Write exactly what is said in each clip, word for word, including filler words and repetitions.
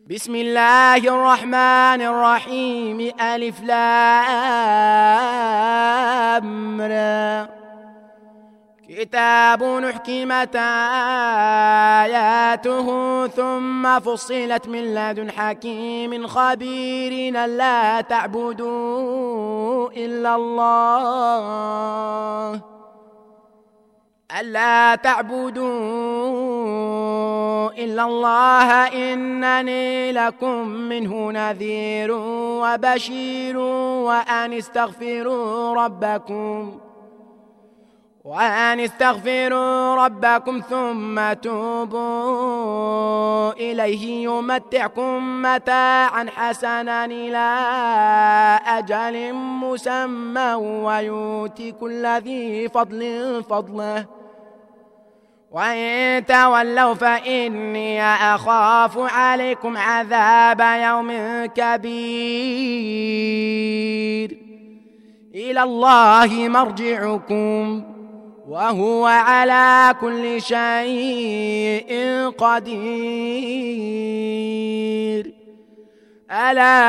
بسم الله الرحمن الرحيم. ألف لام را. كتاب أحكمت آياته ثم فصلت من لدن حكيم خبير ألا تعبدوا إلا الله ألا تعبدوا إلا الله إنني لكم منه نذير وبشير وأن استغفروا ربكم وأن استغفروا ربكم ثم توبوا إليه يمتعكم متاعا حسنا إلى أجل مسمى ويؤتي كل ذي فضل فضله وإن تولوا فإني أخاف عليكم عذاب يوم كبير. إلى الله مرجعكم وهو على كل شيء قدير. ألا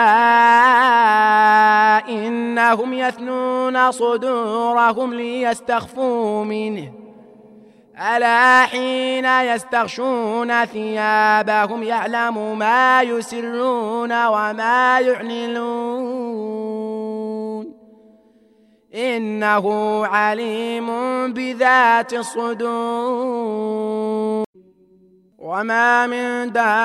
إنهم يثنون صدورهم ليستخفوا منه ألا حين يستغشون ثيابهم يعلم ما يسرون وما يعلنون إنه عليم بذات الصدور. وما من دابة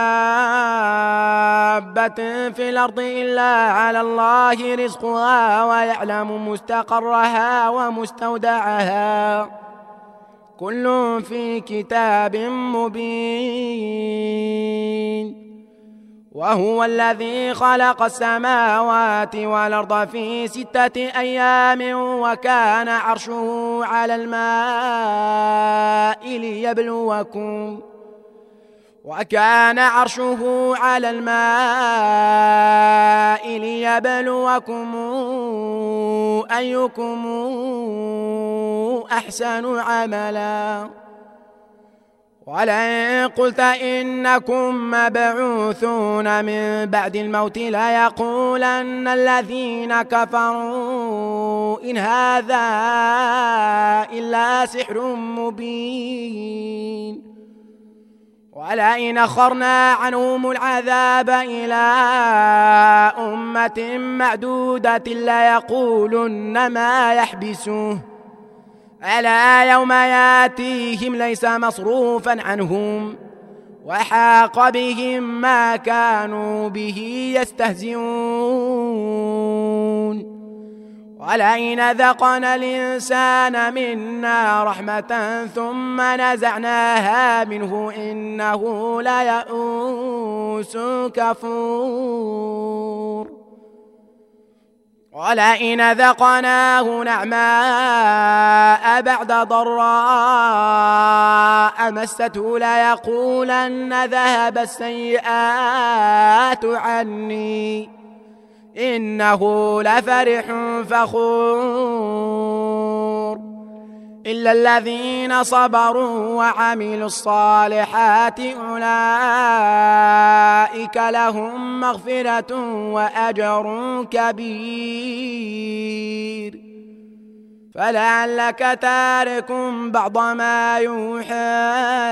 في الأرض إلا على الله رزقها ويعلم مستقرها ومستودعها كل في كتاب مبين. وهو الذي خلق السماوات والأرض في ستة أيام وكان عرشه على الماء ليبلوكم وكان عرشه على الماء ليبلوكم أيكم أحسن عملا. ولئن قلت إنكم مبعوثون من بعد الموت ليقولن الذين كفروا إن هذا إلا سحر مبين. ولئن أخرنا عنهم العذاب إلى أمة معدودة ليقولن ما يحبسه ألا يوم ياتيهم ليس مصروفا عنهم وحاق بهم ما كانوا به يستهزئون. ولئن ذقنا الإنسان منا رحمة ثم نزعناها منه إنه ليئوس كفور. ولئن ذقناه نعماء بعد ضراء مسته ليقولن ذهب السيئات عني إنه لفرح فخور. إلا الذين صبروا وعملوا الصالحات أولئك لهم مغفرة وأجر كبير. فلعلك تارك بعض ما يوحى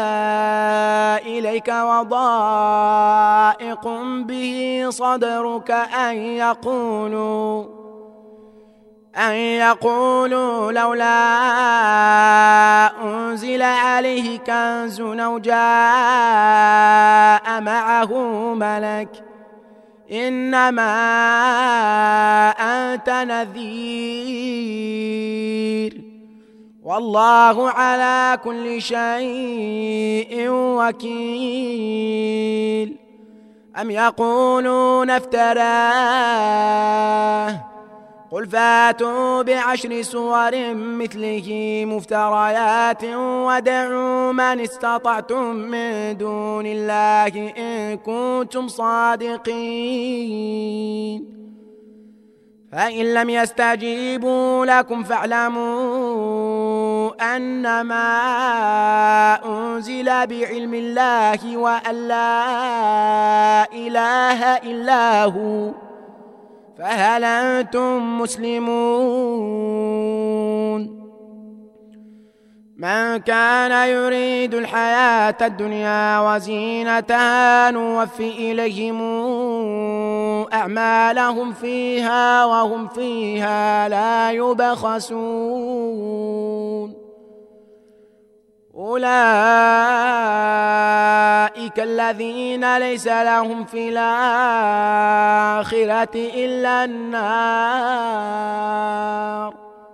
إليك وضائق به صدرك أن يقولوا أن يقولوا لولا أنزل عليه كنز أو جاء معه ملك إنما أنت نذير والله على كل شيء وكيل. أم يقولون افتراه قل فاتوا بعشر سور مثله مفتريات ودعوا من استطعتم من دون الله إن كنتم صادقين. فإن لم يستجيبوا لكم فاعلموا أنما أنزل بعلم الله وأن لا إله إله إلا هو فهل أنتم مسلمون؟ من كان يريد الحياة الدنيا وزينتها نوفي إليهم أعمالهم فيها وهم فيها لا يبخسون. أولئك الذين ليس لهم في الآخرة إلا النار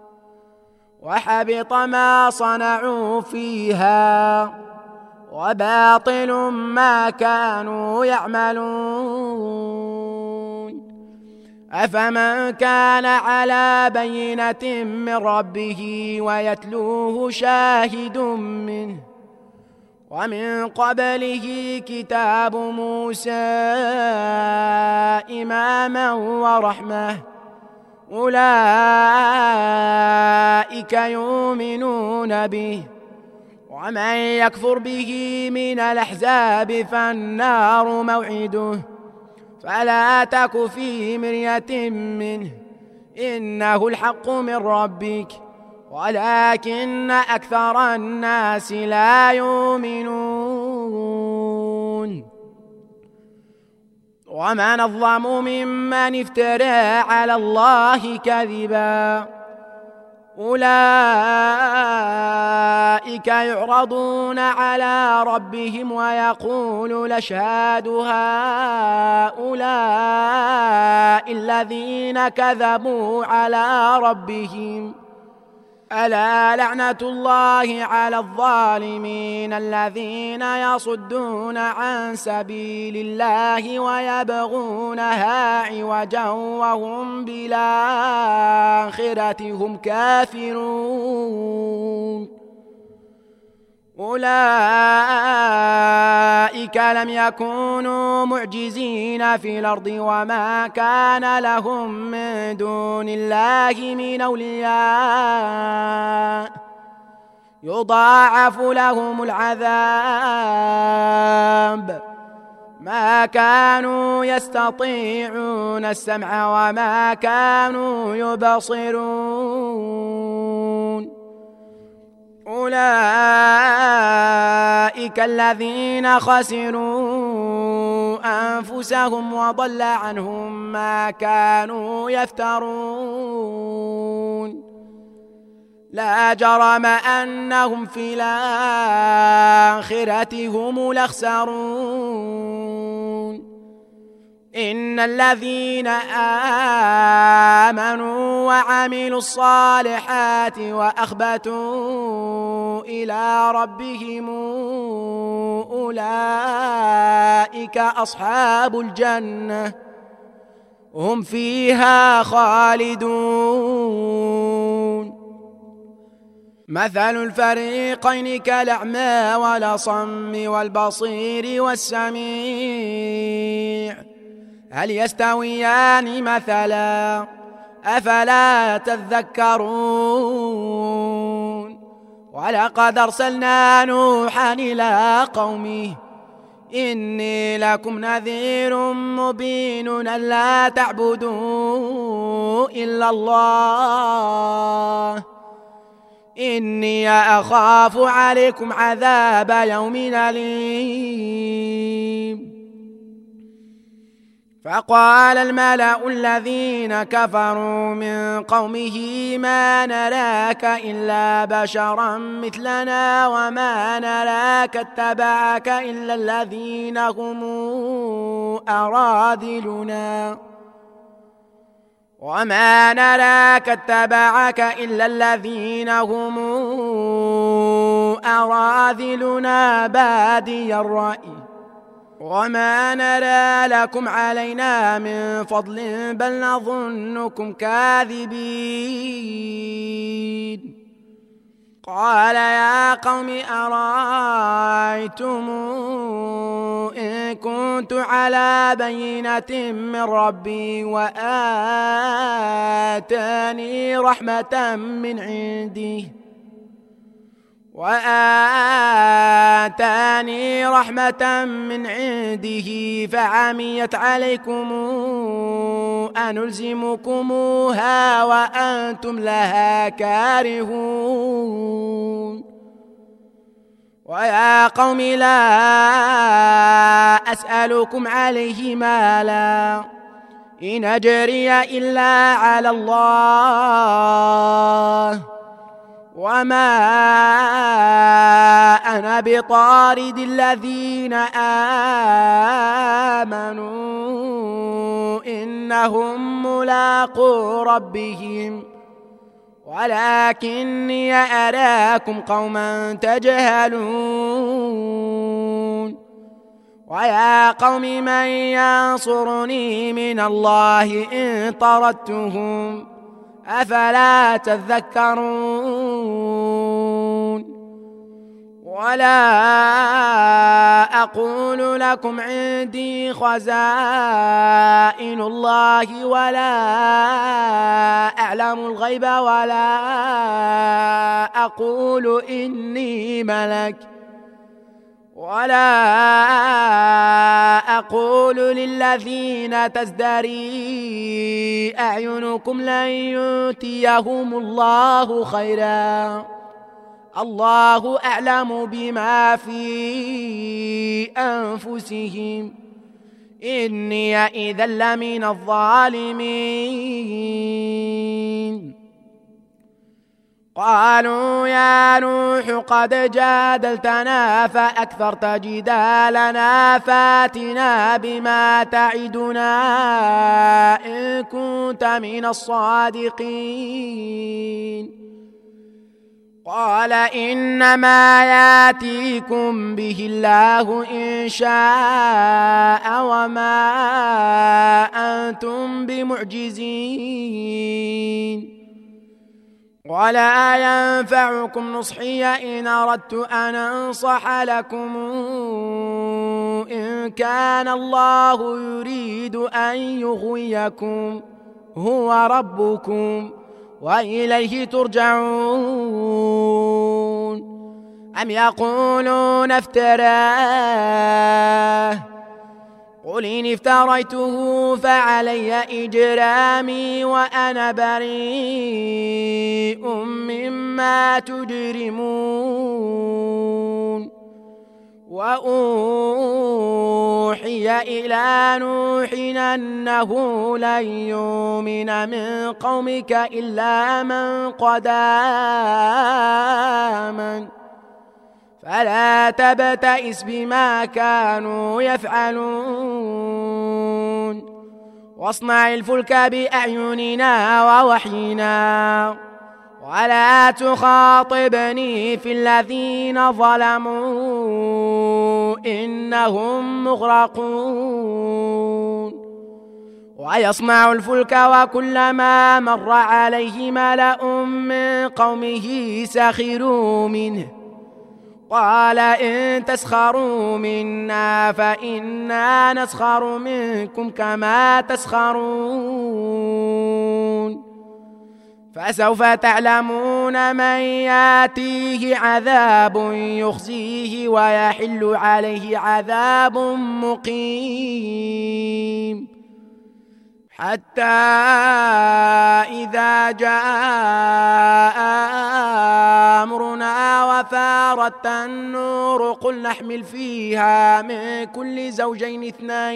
وحبط ما صنعوا فيها وباطل ما كانوا يعملون. أفمن كان على بينة من ربه ويتلوه شاهد منه ومن قبله كتاب موسى إماما ورحمة أولئك يؤمنون به ومن يكفر به من الأحزاب فالنار موعده فلا تك في مرية منه إنه الحق من ربك ولكن أكثر الناس لا يؤمنون. ومن أظلم ممن افترى على الله كذبا أولئك يعرضون على ربهم ويقول الأشهاد هؤلاء الذين كذبوا على ربهم ألا لعنة الله على الظالمين الذين يصدون عن سبيل الله ويبغونها عوجا وهم بالآخرة هم كافرون. أولئك لم يكونوا معجزين في الأرض وما كان لهم من دون الله من أولياء يضاعف لهم العذاب ما كانوا يستطيعون السمع وما كانوا يبصرون. أولئك الذين خسروا أنفسهم وضل عنهم ما كانوا يفترون. لا جرم أنهم في الآخرة هم الأخسرون. إن الذين آمنوا وعملوا الصالحات وأخبتوا إلى ربهم أولئك أصحاب الجنة هم فيها خالدون. مثل الفريقين كالأعمى والأصم والبصير والسميع هل يستويان مثلا أفلا تذكرون. ولقد أرسلنا نوحا إلى قومه إني لكم نذير مبين ألا تعبدوا إلا الله إني أخاف عليكم عذاب يوم أليم. فقال الملأ الذين كفروا من قومه ما نراك إلا بشرا مثلنا وما نراك اتبعك إلا الذين هم أراذلنا وما نراك اتبعك إلا الذين هم أراذلنا بادي الرأي وما نرى لكم علينا من فضل بل نظنكم كاذبين. قال يا قوم أرأيتم إن كنت على بينة من ربي وآتاني رحمة من عنده وآتاني رحمة من عنده فعميت عليكم أنلزمكموها وأنتم لها كارهون ويا قوم لا أسألكم عليه مالا إن أجري إلا على الله وما أنا بطارد الذين آمنوا إنهم ملاقو ربهم ولكني أراكم قوما تجهلون ويا قوم من ينصرني من الله إن طردتهم أفلا تذكرون ولا أقول لكم عندي خزائن الله ولا أعلم الغيب ولا أقول إني ملك ولا أقول للذين تزدري أعينكم لن يؤتيهم الله خيرا الله أعلم بما في أنفسهم إني إذا لمن الظالمين قالوا يا نوح قد جادلتنا فأكثرت جدالنا فاتنا بما تعدنا إن كنت من الصادقين قال إنما ياتيكم به الله إن شاء وما أنتم بمعجزين ولا ينفعكم نصحي إن أردت أن أنصح لكم إن كان الله يريد أن يغويكم هو ربكم وإليه ترجعون أم يقولون افتراه قل إن افتريته فعلي إجرامي وأنا بريء مما تجرمون وأوحي إلى نوح أنه لن يؤمن من قومك إلا من قد آمن فلا تبتئس بما كانوا يفعلون واصنع الفلك بأعيننا ووحينا ولا تخاطبني في الذين ظلموا إنهم مغرقون ويصنع الفلك وكلما مر عليه ملأ من قومه سخروا منه قال إن تسخروا منا فإنا نسخر منكم كما تسخرون فسوف تعلمون من ياتيه عذاب يخزيه ويحل عليه عذاب مقيم حتى إذا جاء أمرنا وفارت النور قل نحمل فيها من كل زوجين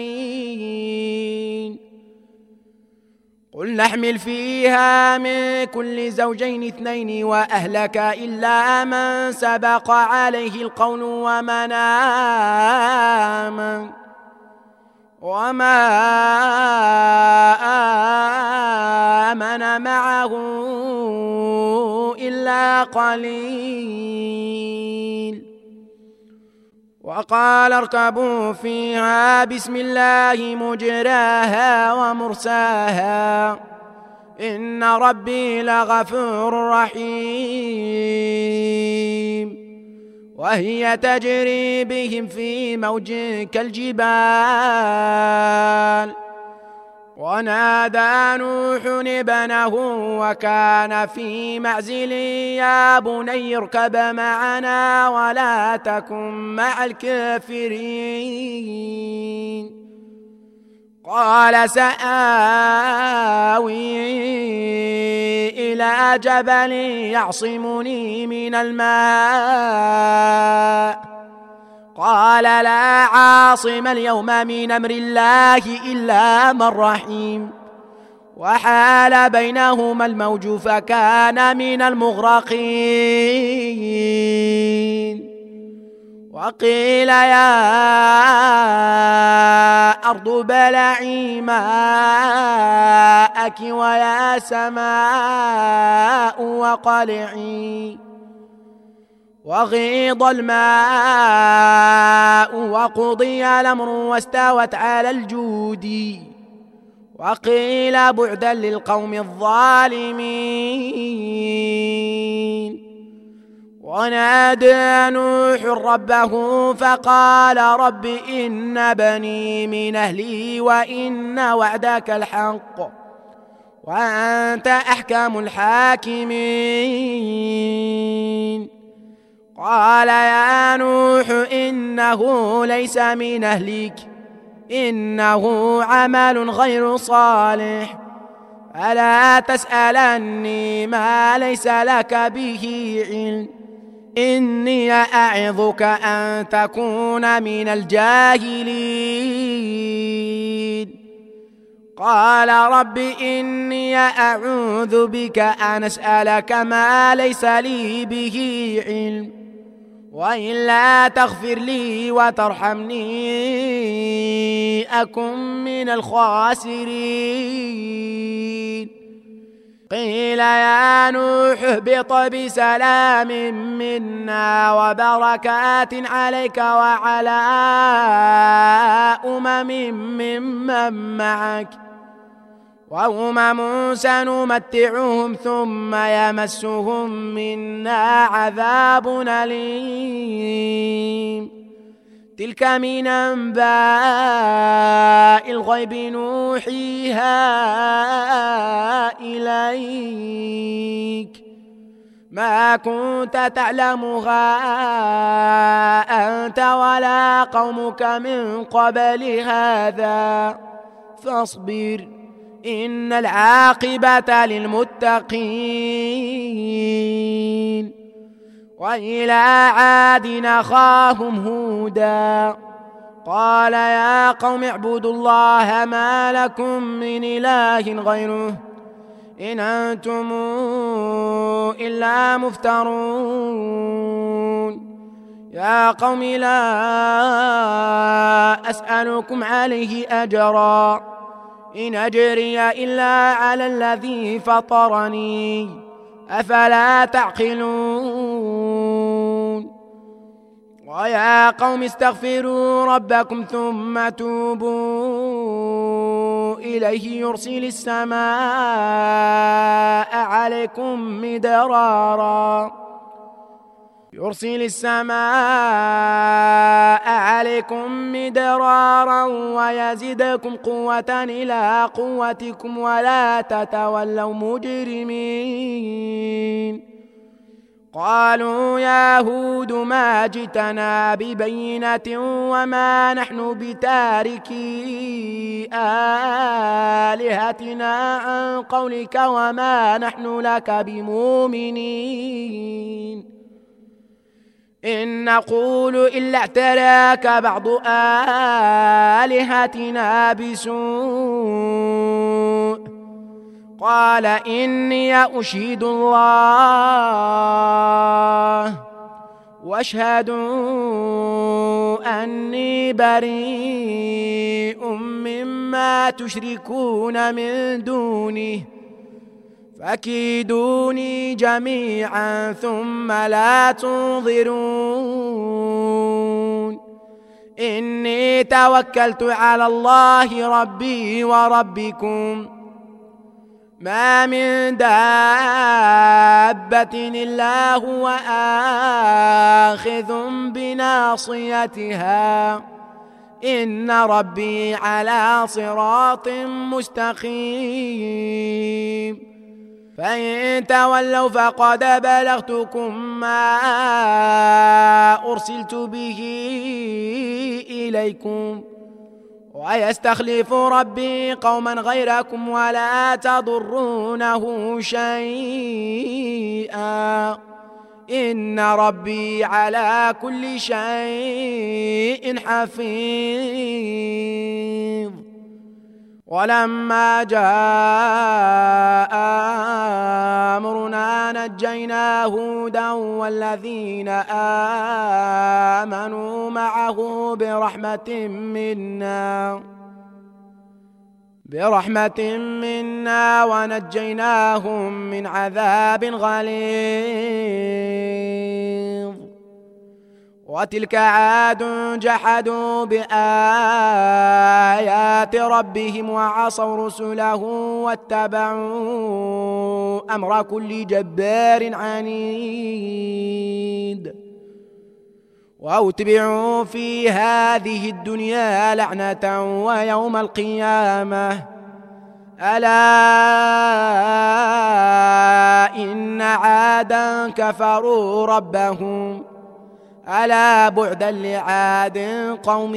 اثنين قل نحمل فيها من كل زوجين اثنين وأهلك إلا من سبق عليه القول ومن آمن وما آمن معه إلا قليل وقال اركبوا فيها بسم الله مجراها ومرساها إن ربي لغفور رحيم وهي تجري بهم في موج كالجبال ونادى نوح ابنه وكان في معزل يا بني اركب معنا ولا تكن مع الكافرين قال سآوي إلى جبل يعصمني من الماء قال لا عاصم اليوم من أمر الله إلا من رحيم وحال بينهما الموج فكان من المغرقين وقيل يا أرض بلعي ماءك ويا سماء وقلعي وغيض الماء وقضي الأمر واستوت على الجود وقيل بعدا للقوم الظالمين ونادى نوح ربه فقال رب إن بني من أهلي وإن وعدك الحق وأنت أحكم الحاكمين قال يا نوح إنه ليس من أهلك إنه عمل غير صالح ألا تسألني ما ليس لك به علم إني أعظك أن تكون من الجاهلين قال رب إني أعوذ بك أن أسألك ما ليس لي به علم وإلا تغفر لي وترحمني أكن من الخاسرين قيل يا نوح اهبط بسلام منا وبركات عليك وعلى أمم ممن معك وأمم سنمتعهم ثم يمسهم منا عذاب أليم تلك من أنباء الغيب نوحيها إليك ما كنت تعلمها أنت ولا قومك من قبل هذا فاصبر إن العاقبة للمتقين وإلى عاد أخاهم هودا قال يا قوم اعبدوا الله ما لكم من إله غيره إن أنتم إلا مفترون يا قوم لا أسألكم عليه أجرا إن أجري إلا على الذي فطرني أفلا تعقلون ويا قوم استغفروا ربكم ثم توبوا إليه يرسل السماء عليكم مدرارا يرسل السماء عليكم مدرارا ويزدكم قوة إلى قوتكم ولا تتولوا مجرمين قالوا يا هود ما جئتنا ببينة وما نحن بتاركي آلهتنا عن قولك وما نحن لك بمؤمنين إن نقول إلا اعتراك بعض آلهتنا بسوء قال إني أشهد الله واشهدوا أني بريء مما تشركون من دونه فكيدوني جميعا ثم لا تنظرون إني توكلت على الله ربي وربكم ما من دابة إلا هو آخذ بناصيتها إن ربي على صراط مستقيم فإن تولوا فقد بلغتكم ما أرسلت به إليكم ويستخلف ربي قوما غيركم ولا تضرونه شيئا إن ربي على كل شيء حفيظ ولما جاء أمرنا نجينا هودا والذين آمنوا معه برحمة منا برحمة منا ونجيناهم من عذاب غليظ وتلك عاد جحدوا بآيات ربهم وعصوا رسله واتبعوا أمر كل جبار عنيد وأتبعوا في هذه الدنيا لعنة ويوم القيامة ألا إن عادا كفروا ربهم ألا بعدا لعاد قوم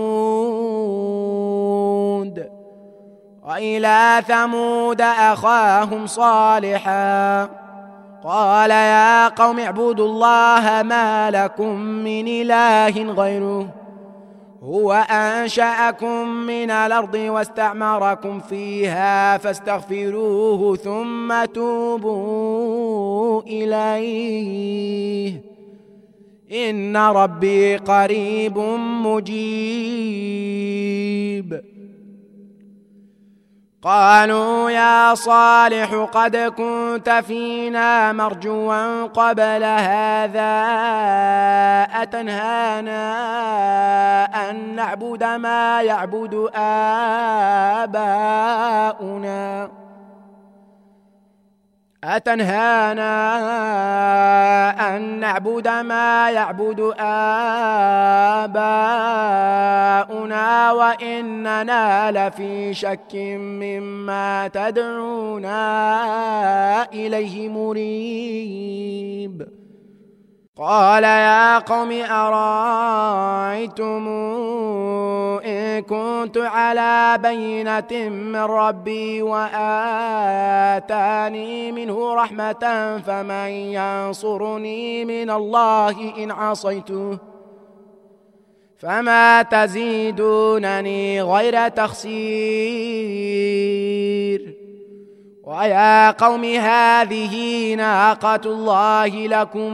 هود وإلى ثمود أخاهم صالحا قال يا قوم اعبدوا الله ما لكم من إله غيره هو أنشأكم من الأرض واستعمركم فيها فاستغفروه ثم توبوا إليه إن ربي قريب مجيب قالوا يا صالح قد كنت فينا مرجوا قبل هذا أتنهانا أن نعبد ما يعبد آباؤنا أتنهانا أن نعبد ما يعبد آباؤنا وإننا لفي شك مما تدعونا إليه مريب قال يا قوم أرأيتم إن كنت على بينة من ربي وآتاني منه رحمة فمن ينصرني من الله إن عصيته فما تزيدونني غير تخسير ويا قوم هذه ناقة الله لكم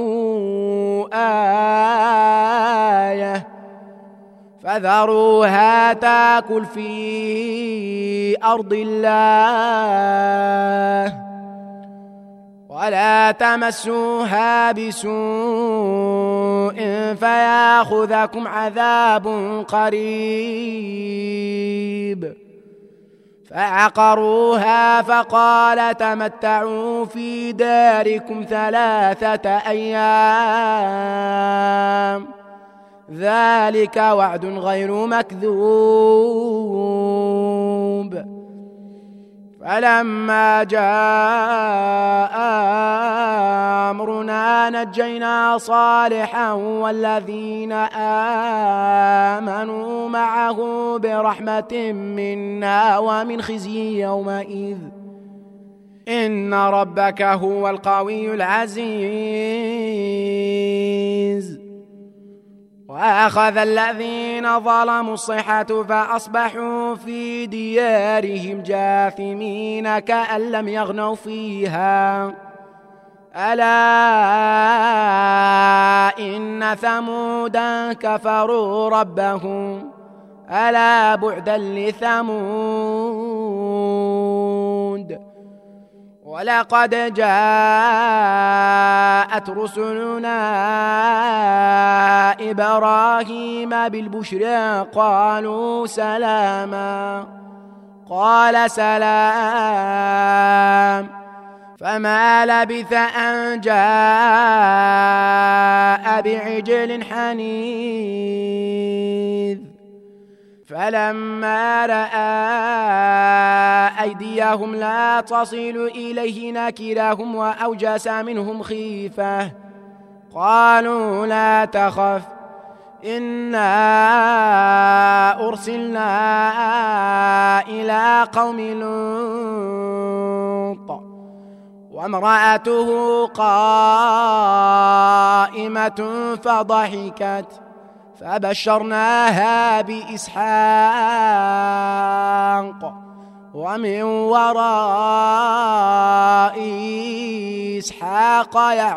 آية فذروها تاكل في أرض الله ولا تمسوها بسوء فياخذكم عذاب قريب فعقروها فقال تمتعوا في داركم ثلاثة أيام ذلك وعد غير مكذوب فلما جاء أمرنا نجينا صالحا والذين آمنوا معه برحمة منا ومن خزي يومئذ إن ربك هو القوي العزيز وأخذ الذين ظلموا الصيحة فأصبحوا في ديارهم جاثمين كأن لم يغنوا فيها ألا إن ثمودا كفروا ربهم ألا بعدا لثمود ولقد جاءت رسلنا إبراهيم بالبشرى قالوا سلاما قال سلام فما لبث أن جاء بعجل حنيذ فلما رأى أيديهم لا تصل إليه نكرهم وأوجس منهم خيفة قالوا لا تخف إنا أرسلنا إلى قوم لوط وامرأته قائمة فضحكت فبشرناها بإسحاق ومن وراء إسحاق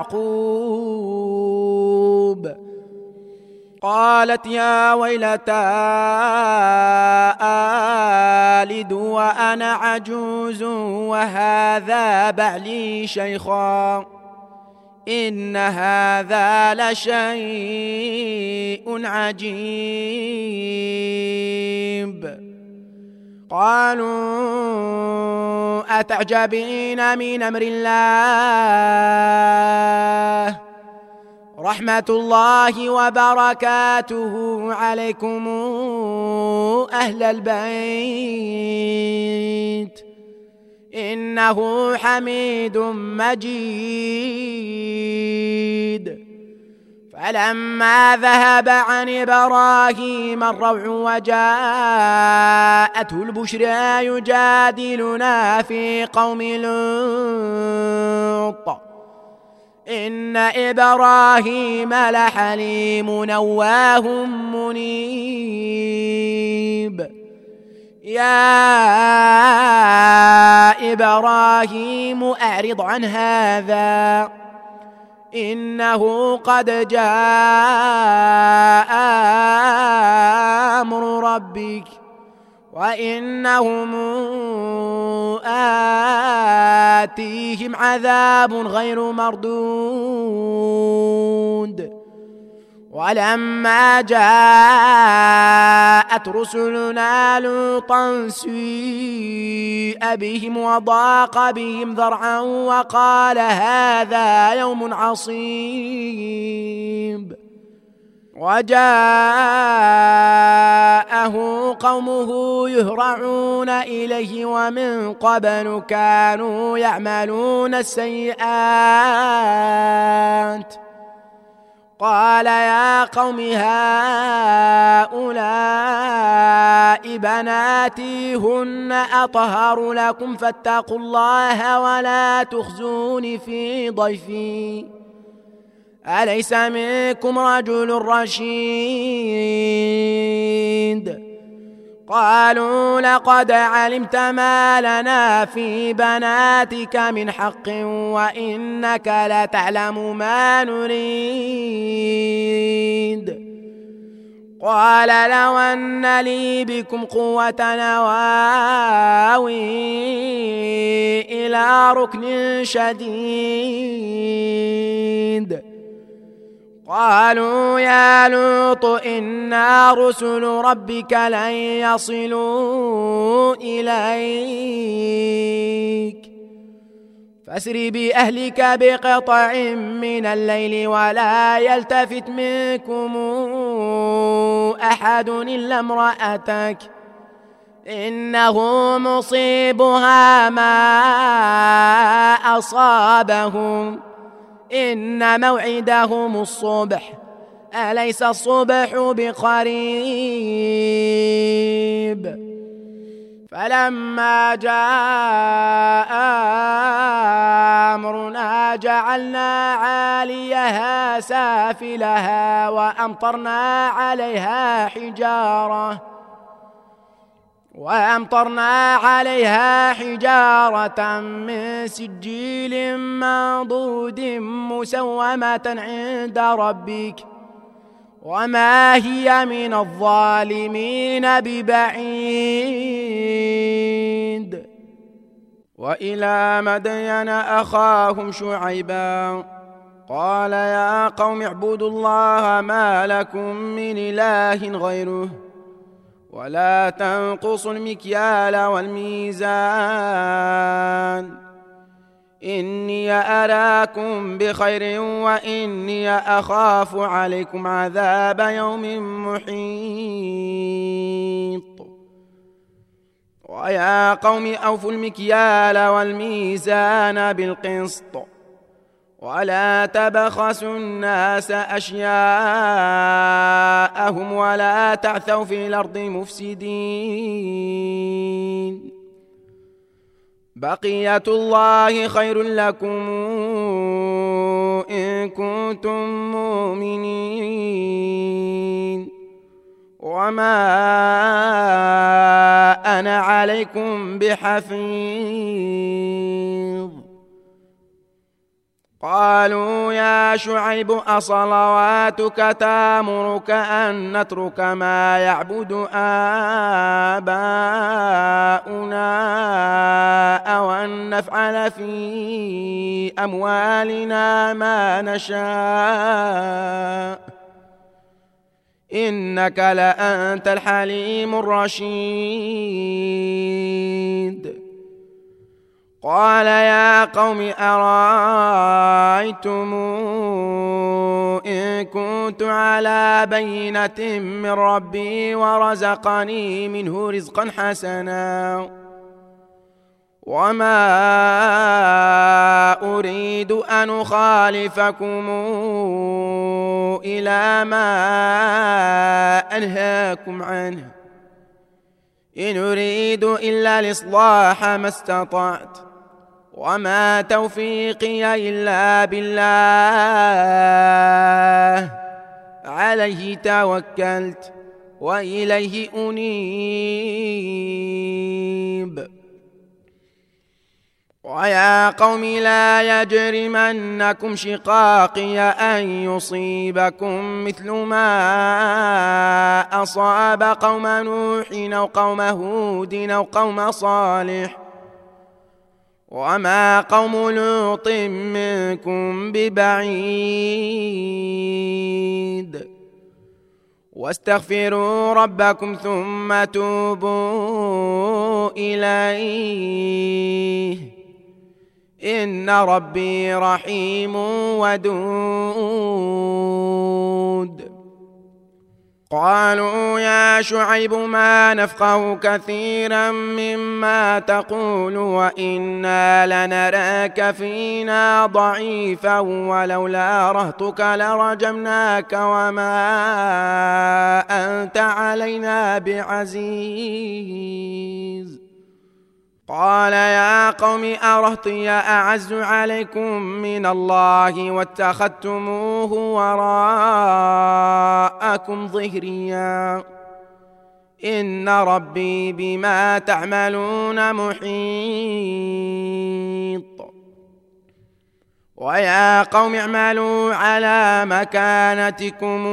يعقوب قالت يا ويلتى آلد وأنا عجوز وهذا بعلي شيخا إن هذا لشيء عجيب قالوا أتعجبين من أمر الله رحمة الله وبركاته عليكم أهل البيت إنه حميد مجيد فلما ذهب عن إبراهيم الروع وجاءته البشرى يجادلنا في قوم لوط إن إبراهيم لحليم نواه منيب يا إبراهيم أعرض عن هذا إنه قد جاء أمر ربك وإنهم آتيهم عذاب غير مردود ولما جاءت رسلنا لوطا سيء بهم وضاق بهم ذرعا وقال هذا يوم عصيب وجاءه قومه يهرعون إليه ومن قبل كانوا يعملون السيئات قال يا قوم هؤلاء بناتي هن أطهر لكم فاتقوا الله ولا تخزوني في ضيفي أليس منكم رجل رشيد قالوا لقد علمت ما لنا في بناتك من حق وإنك لتعلم ما نريد قال لو أن لي بكم قوة نواوي إلى ركن شديد قالوا يا لوط إنا رسل ربك لن يصلوا إليك فاسر بأهلك بقطع من الليل ولا يلتفت منكم أحد إلا امرأتك إنه مصيبها ما أصابهم إن موعدهم الصبح أليس الصبح بقريب فلما جاء أمرنا جعلنا عاليها سافلها وأمطرنا عليها حجارة وأمطرنا عليها حجارة من سجيل منضود مسومة عند ربك وما هي من الظالمين ببعيد وإلى مدين أخاهم شعيبا قال يا قوم اعبدوا الله ما لكم من إله غيره ولا تنقصوا المكيال والميزان إني أراكم بخير وإني أخاف عليكم عذاب يوم محيط. ويا قوم أوفوا المكيال والميزان بالقسط ولا تبخسوا الناس أشياءهم ولا تعثوا في الأرض مفسدين. بقية الله خير لكم إن كنتم مؤمنين وما أنا عليكم بحفيظ. قالوا يا شعيب أصلواتك تأمرك أن نترك ما يعبد آباؤنا أو أن نفعل في أموالنا ما نشاء إنك لأنت الحليم الرشيد. قال يا قوم أرأيتم إن كنت على بينة من ربي ورزقني منه رزقا حسنا وما أريد أن أخالفكم إلى ما أنهاكم عنه إن أريد إلا الإصلاح ما استطعت وما توفيقي إلا بالله عليه توكلت وإليه أنيب. ويا قوم لا يجرمنكم شقاقي أن يصيبكم مثل ما أصاب قوم نوح أو قوم هود أو قوم صالح وما قوم لوط منكم ببعيد. واستغفروا ربكم ثم توبوا إليه إن ربي رحيم ودود. قالوا يا شعيب ما نفقه كثيرا مما تقول وإنا لنراك فينا ضعيفا ولولا رهطك لرجمناك وما أنت علينا بعزيز. قال يا قوم أرهطي أعز عليكم من الله واتخذتموه وراءكم ظهريا إن ربي بما تعملون محيط. ويا قوم اعملوا على مكانتكم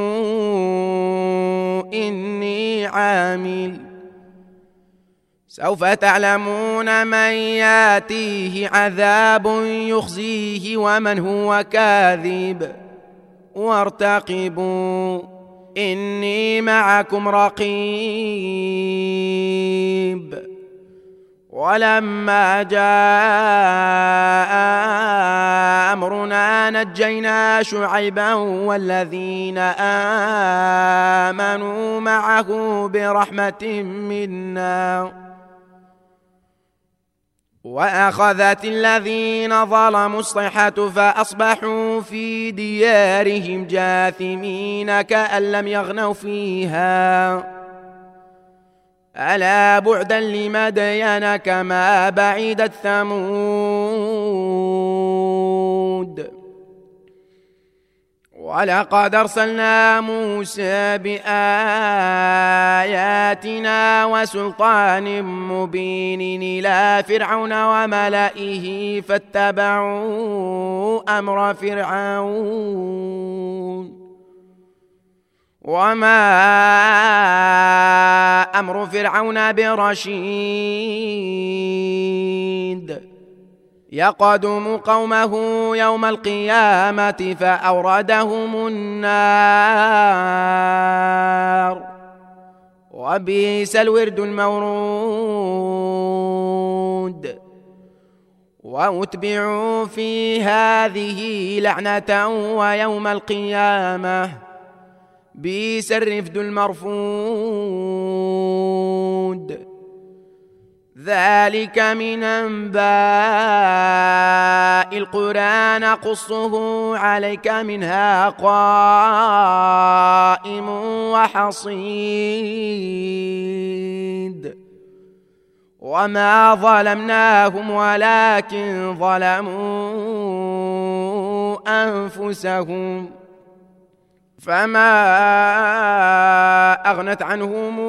إني عامل سوف تعلمون من ياتيه عذاب يخزيه ومن هو كاذب وارتقبوا إني معكم رقيب. ولما جاء أمرنا نجينا شعيبا والذين آمنوا معه برحمة منا وأخذت الذين ظلموا الصيحة فأصبحوا في ديارهم جاثمين كأن لم يغنوا فيها ألا بعدا لمدين كما بعدت ثمود. ولقد أرسلنا موسى بآياتنا وسلطان مبين إلى فرعون وملئه فاتبعوا أمر فرعون وما أمر فرعون برشيد. يقدم قومه يوم القيامة فأوردهم النار وبئس الورد المورود. وأتبعوا في هذه لعنة ويوم القيامة بئس الرفد المرفود. ذلك من أنباء القرى نقصه عليك منها قائم وحصيد. وما ظلمناهم ولكن ظلموا أنفسهم فما أغنت عنهم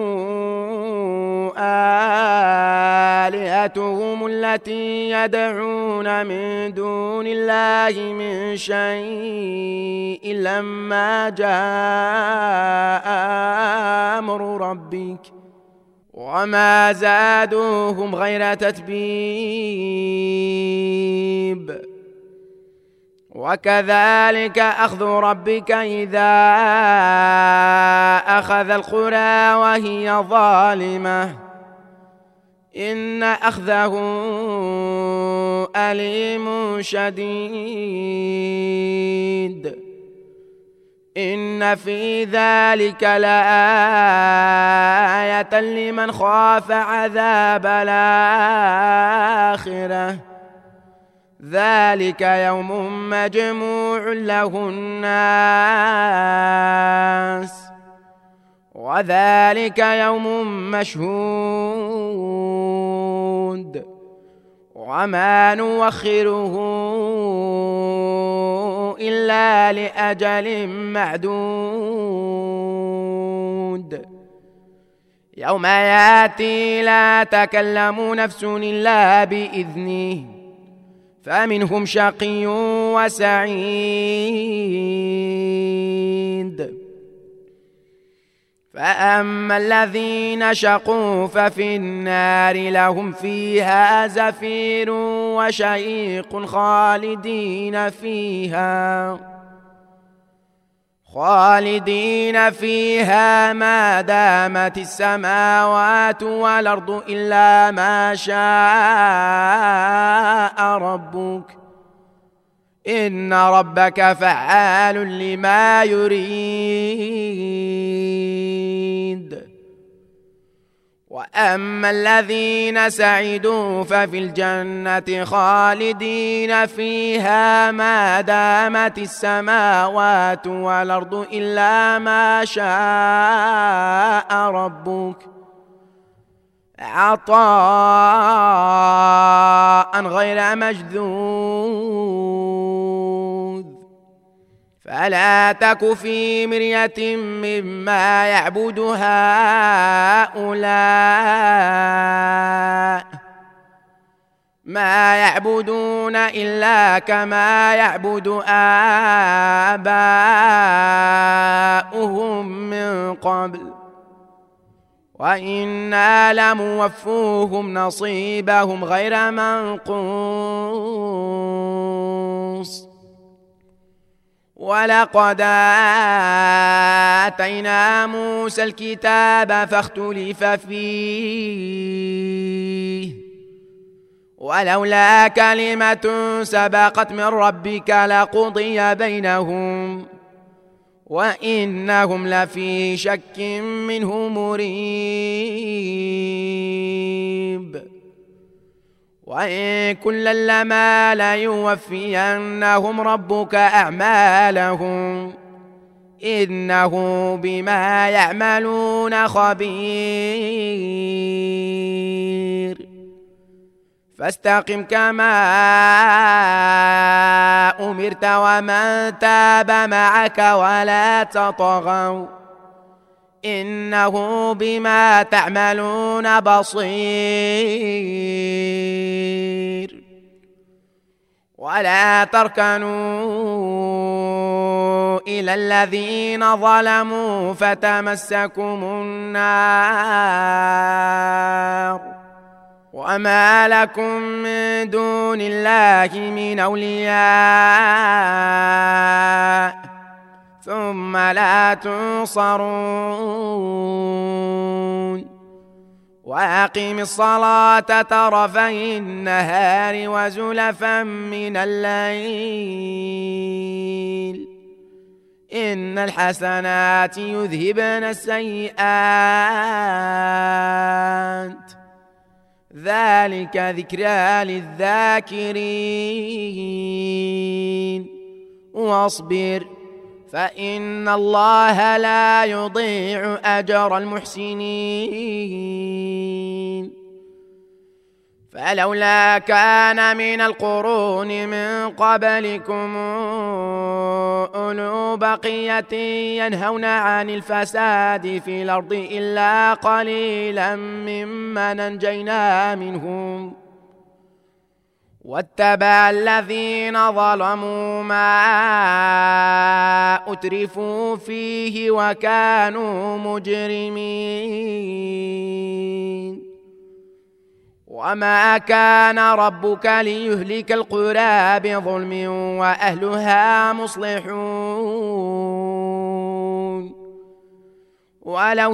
آلهتهم التي يدعون من دون الله من شيء لما جاء أمر ربك وما زادوهم غير تتبيب. وكذلك أخذ ربك إذا أخذ القرى وهي ظالمة إن أخذه أليم شديد. إن في ذلك لآية لمن خاف عذاب الآخرة ذلك يوم مجموع له الناس وذلك يوم مشهود وما نوخره إلا لأجل معدود. يوم ياتي لا تكلم نفس إلا بإذنه فمنهم شقي وسعيد. فأما الذين شقوا ففي النار لهم فيها زفير وشهيق خالدين فيها خالدين فيها ما دامت السماوات والأرض إلا ما شاء ربك إن ربك فعال لما يريد. وأما الذين سعدوا ففي الجنة خالدين فيها ما دامت السماوات والأرض إلا ما شاء ربك عطاء غير مجذوذ. فلا تك في مرية مما يعبد هؤلاء ما يعبدون إلا كما يعبد آباؤهم من قبل وإنا لموفوهم نصيبهم غير منقوص. ولقد آتينا موسى الكتاب فاختلف فيه ولولا كلمة سبقت من ربك لقضي بينهم وإنهم لفي شك منه مريب. وإن كلا لما ليوفينهم ربك أعمالهم إنه بما يعملون خبير. فاستقم كما أمرت ومن تاب معك ولا تطغوا إنه بما تعملون بصير. ولا تركنوا إلى الذين ظلموا فتمسكم النار وما لكم من دون الله من أولياء ثم لا تنصرون. وأقم الصلاة طرفي النهار وزلفا من الليل إن الحسنات يذهبن السيئات ذلك ذكرى للذاكرين واصبر فإن الله لا يضيع أجر المحسنين فلولا كان من القرون من قبلكم أولو بقية ينهون عن الفساد في الأرض إلا قليلا ممن أنجينا منهم واتبع الذين ظلموا ما أترفوا فيه وكانوا مجرمين وما كان ربك ليهلك القرى بظلم وأهلها مصلحون ولو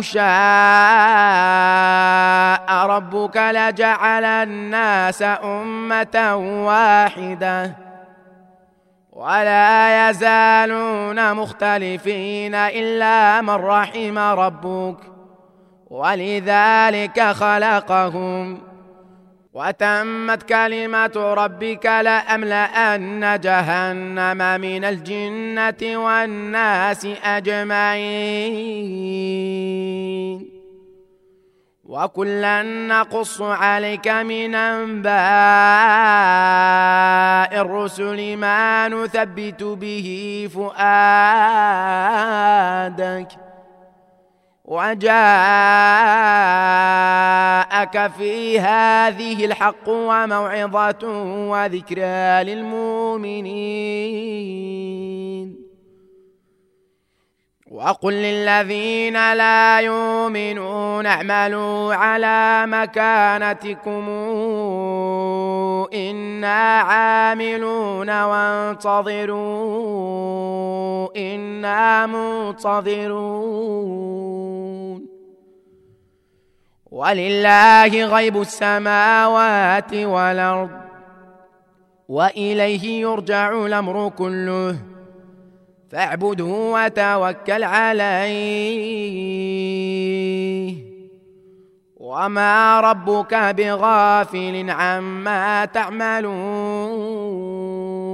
شاء ربك لجعل الناس أمة واحدة ولا يزالون مختلفين إلا من رحم ربك ولذلك خلقهم وتمت كلمة ربك لأملأن جهنم من الجنة والناس أجمعين وكلا نقص عليك من أنباء الرسل ما نثبت به فؤادك وجاءك في هذه الحق وموعظة وذكرى للمؤمنين وقل للذين لا يؤمنون اعملوا على مكانتكم إنا عاملون وانتظروا إنا منتظرون ولله غيب السماوات والأرض وإليه يرجع الأمر كله فاعبده وتوكل عليه وما ربك بغافل عما تعملون